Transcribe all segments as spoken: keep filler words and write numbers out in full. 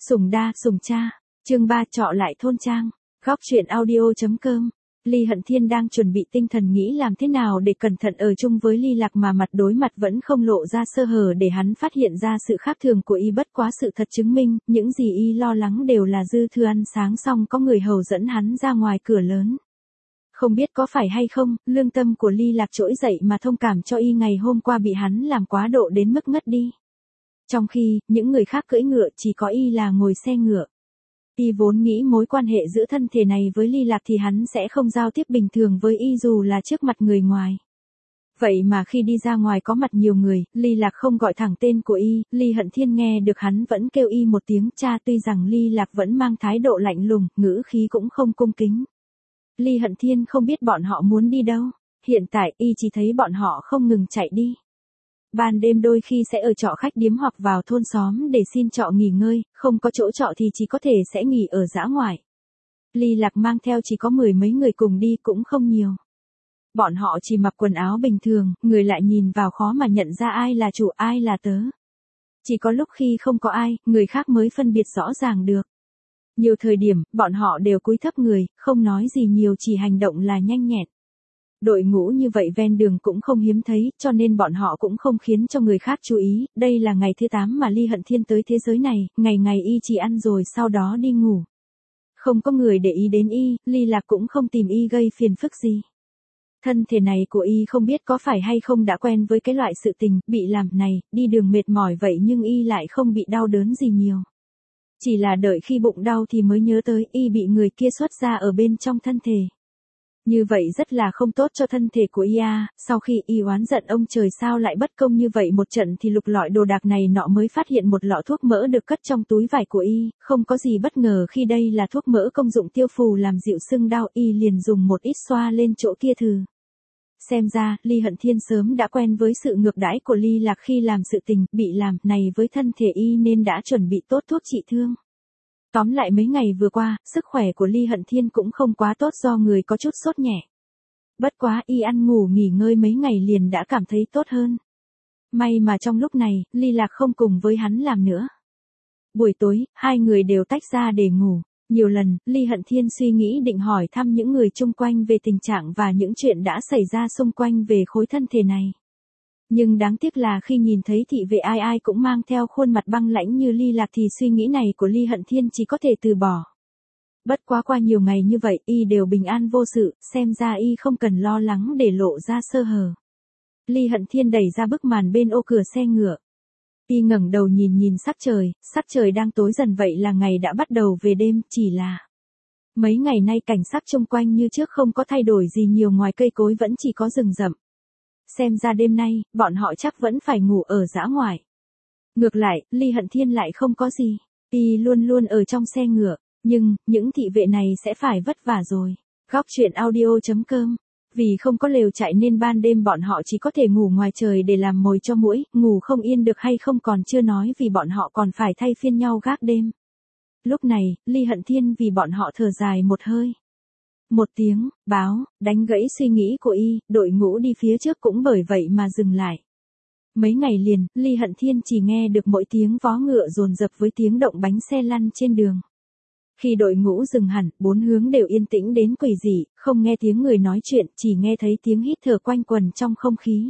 Sùng đa, sùng cha. Chương ba trọ lại thôn trang. Góc truyện audio.com. Ly Hận Thiên đang chuẩn bị tinh thần nghĩ làm thế nào để cẩn thận ở chung với Ly Lạc mà mặt đối mặt vẫn không lộ ra sơ hở để hắn phát hiện ra sự khác thường của y, bất quá sự thật chứng minh, những gì y lo lắng đều là dư thừa. Ăn sáng xong có người hầu dẫn hắn ra ngoài cửa lớn. Không biết có phải hay không, lương tâm của Ly Lạc trỗi dậy mà thông cảm cho y ngày hôm qua bị hắn làm quá độ đến mức ngất đi. Trong khi, những người khác cưỡi ngựa chỉ có y là ngồi xe ngựa. Y vốn nghĩ mối quan hệ giữa thân thể này với Ly Lạc thì hắn sẽ không giao tiếp bình thường với y dù là trước mặt người ngoài. Vậy mà khi đi ra ngoài có mặt nhiều người, Ly Lạc không gọi thẳng tên của y, Ly Hận Thiên nghe được hắn vẫn kêu y một tiếng cha, tuy rằng Ly Lạc vẫn mang thái độ lạnh lùng, ngữ khí cũng không cung kính. Ly Hận Thiên không biết bọn họ muốn đi đâu, hiện tại y chỉ thấy bọn họ không ngừng chạy đi. Ban đêm đôi khi sẽ ở trọ khách điếm hoặc vào thôn xóm để xin trọ nghỉ ngơi, không có chỗ trọ thì chỉ có thể sẽ nghỉ ở dã ngoại. Ly Lạc mang theo chỉ có mười mấy người cùng đi cũng không nhiều. Bọn họ chỉ mặc quần áo bình thường, người lại nhìn vào khó mà nhận ra ai là chủ ai là tớ. Chỉ có lúc khi không có ai, người khác mới phân biệt rõ ràng được. Nhiều thời điểm, bọn họ đều cúi thấp người, không nói gì nhiều, chỉ hành động là nhanh nhẹn. Đội ngũ như vậy ven đường cũng không hiếm thấy, cho nên bọn họ cũng không khiến cho người khác chú ý. Đây là ngày thứ tám mà Ly Hận Thiên tới thế giới này, ngày ngày y chỉ ăn rồi sau đó đi ngủ. Không có người để ý đến y, Ly Lạc cũng không tìm y gây phiền phức gì. Thân thể này của y không biết có phải hay không đã quen với cái loại sự tình, bị làm này, đi đường mệt mỏi vậy nhưng y lại không bị đau đớn gì nhiều. Chỉ là đợi khi bụng đau thì mới nhớ tới y bị người kia xuất ra ở bên trong thân thể. Như vậy rất là không tốt cho thân thể của y a. Sau khi y oán giận ông trời sao lại bất công như vậy một trận thì lục lọi đồ đạc này nọ mới phát hiện một lọ thuốc mỡ được cất trong túi vải của y, không có gì bất ngờ khi đây là thuốc mỡ công dụng tiêu phù làm dịu sưng đau, y liền dùng một ít xoa lên chỗ kia thử. Xem ra, Ly Hận Thiên sớm đã quen với sự ngược đãi của Ly Lạc khi làm sự tình, bị làm này với thân thể y nên đã chuẩn bị tốt thuốc trị thương. Tóm lại mấy ngày vừa qua, sức khỏe của Ly Hận Thiên cũng không quá tốt do người có chút sốt nhẹ. Bất quá y ăn ngủ nghỉ ngơi mấy ngày liền đã cảm thấy tốt hơn. May mà trong lúc này, Ly Lạc không cùng với hắn làm nữa. Buổi tối, hai người đều tách ra để ngủ. Nhiều lần, Ly Hận Thiên suy nghĩ định hỏi thăm những người chung quanh về tình trạng và những chuyện đã xảy ra xung quanh về khối thân thể này. Nhưng đáng tiếc là khi nhìn thấy thị vệ ai ai cũng mang theo khuôn mặt băng lãnh như Ly Lạc thì suy nghĩ này của Ly Hận Thiên chỉ có thể từ bỏ. Bất quá qua nhiều ngày như vậy y đều bình an vô sự, xem ra y không cần lo lắng để lộ ra sơ hở. Ly Hận Thiên đẩy ra bức màn bên ô cửa xe ngựa. Y ngẩng đầu nhìn nhìn sắc trời, sắc trời đang tối dần vậy là ngày đã bắt đầu về đêm, chỉ là mấy ngày nay cảnh sắc xung quanh như trước không có thay đổi gì nhiều, ngoài cây cối vẫn chỉ có rừng rậm. Xem ra đêm nay, bọn họ chắc vẫn phải ngủ ở dã ngoại. Ngược lại, Ly Hận Thiên lại không có gì. Y luôn luôn ở trong xe ngựa, nhưng, những thị vệ này sẽ phải vất vả rồi. Góc truyện audio.com. Vì không có lều trại nên ban đêm bọn họ chỉ có thể ngủ ngoài trời để làm mồi cho muỗi, ngủ không yên được hay không còn chưa nói vì bọn họ còn phải thay phiên nhau gác đêm. Lúc này, Ly Hận Thiên vì bọn họ thở dài một hơi. Một tiếng, báo, đánh gãy suy nghĩ của y, đội ngũ đi phía trước cũng bởi vậy mà dừng lại. Mấy ngày liền, Ly Hận Thiên chỉ nghe được mỗi tiếng vó ngựa dồn dập với tiếng động bánh xe lăn trên đường. Khi đội ngũ dừng hẳn, bốn hướng đều yên tĩnh đến quỷ dị, không nghe tiếng người nói chuyện, chỉ nghe thấy tiếng hít thở quanh quần trong không khí.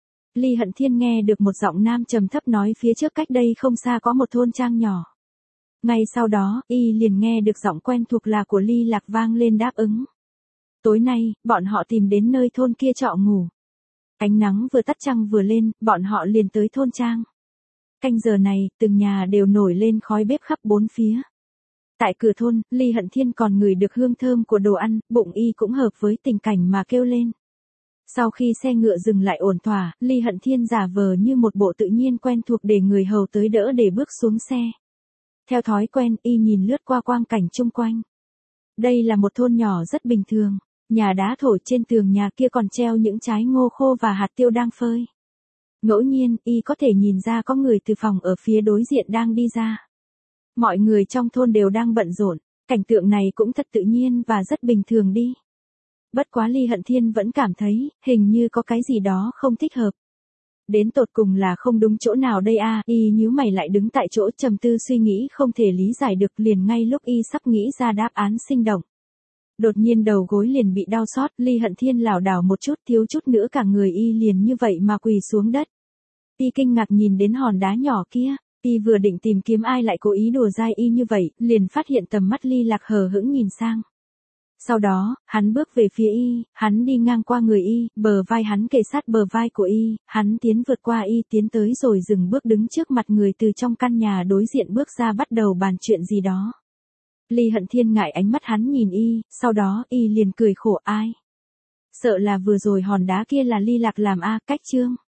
Ly Hận Thiên nghe được một giọng nam trầm thấp nói phía trước cách đây không xa có một thôn trang nhỏ. Ngay sau đó, y liền nghe được giọng quen thuộc là của Ly Lạc vang lên đáp ứng. Tối nay, bọn họ tìm đến nơi thôn kia trọ ngủ. Ánh nắng vừa tắt trăng vừa lên, bọn họ liền tới thôn trang. Canh giờ này, từng nhà đều nổi lên khói bếp khắp bốn phía. Tại cửa thôn, Ly Hận Thiên còn ngửi được hương thơm của đồ ăn, bụng y cũng hợp với tình cảnh mà kêu lên. Sau khi xe ngựa dừng lại ổn thỏa, Ly Hận Thiên giả vờ như một bộ tự nhiên quen thuộc để người hầu tới đỡ để bước xuống xe. Theo thói quen, y nhìn lướt qua quang cảnh chung quanh. Đây là một thôn nhỏ rất bình thường, nhà đá thổi trên tường nhà kia còn treo những trái ngô khô và hạt tiêu đang phơi. Ngẫu nhiên, y có thể nhìn ra có người từ phòng ở phía đối diện đang đi ra. Mọi người trong thôn đều đang bận rộn, cảnh tượng này cũng thật tự nhiên và rất bình thường đi. Bất quá Ly Hận Thiên vẫn cảm thấy, hình như có cái gì đó không thích hợp. Đến tột cùng là không đúng chỗ nào đây a? Y nhíu mày lại đứng tại chỗ trầm tư suy nghĩ không thể lý giải được, liền ngay lúc y sắp nghĩ ra đáp án sinh động. Đột nhiên đầu gối liền bị đau xót, Ly Hận Thiên lảo đảo một chút, thiếu chút nữa cả người y liền như vậy mà quỳ xuống đất. Y kinh ngạc nhìn đến hòn đá nhỏ kia, y vừa định tìm kiếm ai lại cố ý đùa dai y như vậy, liền phát hiện tầm mắt Ly Lạc hờ hững nhìn sang. Sau đó, hắn bước về phía y, hắn đi ngang qua người y, bờ vai hắn kề sát bờ vai của y, hắn tiến vượt qua y tiến tới rồi dừng bước đứng trước mặt người từ trong căn nhà đối diện bước ra bắt đầu bàn chuyện gì đó. Ly Hận Thiên ngại ánh mắt hắn nhìn y, sau đó y liền cười khổ ai. Sợ là vừa rồi hòn đá kia là Ly Lạc làm a, cách chương.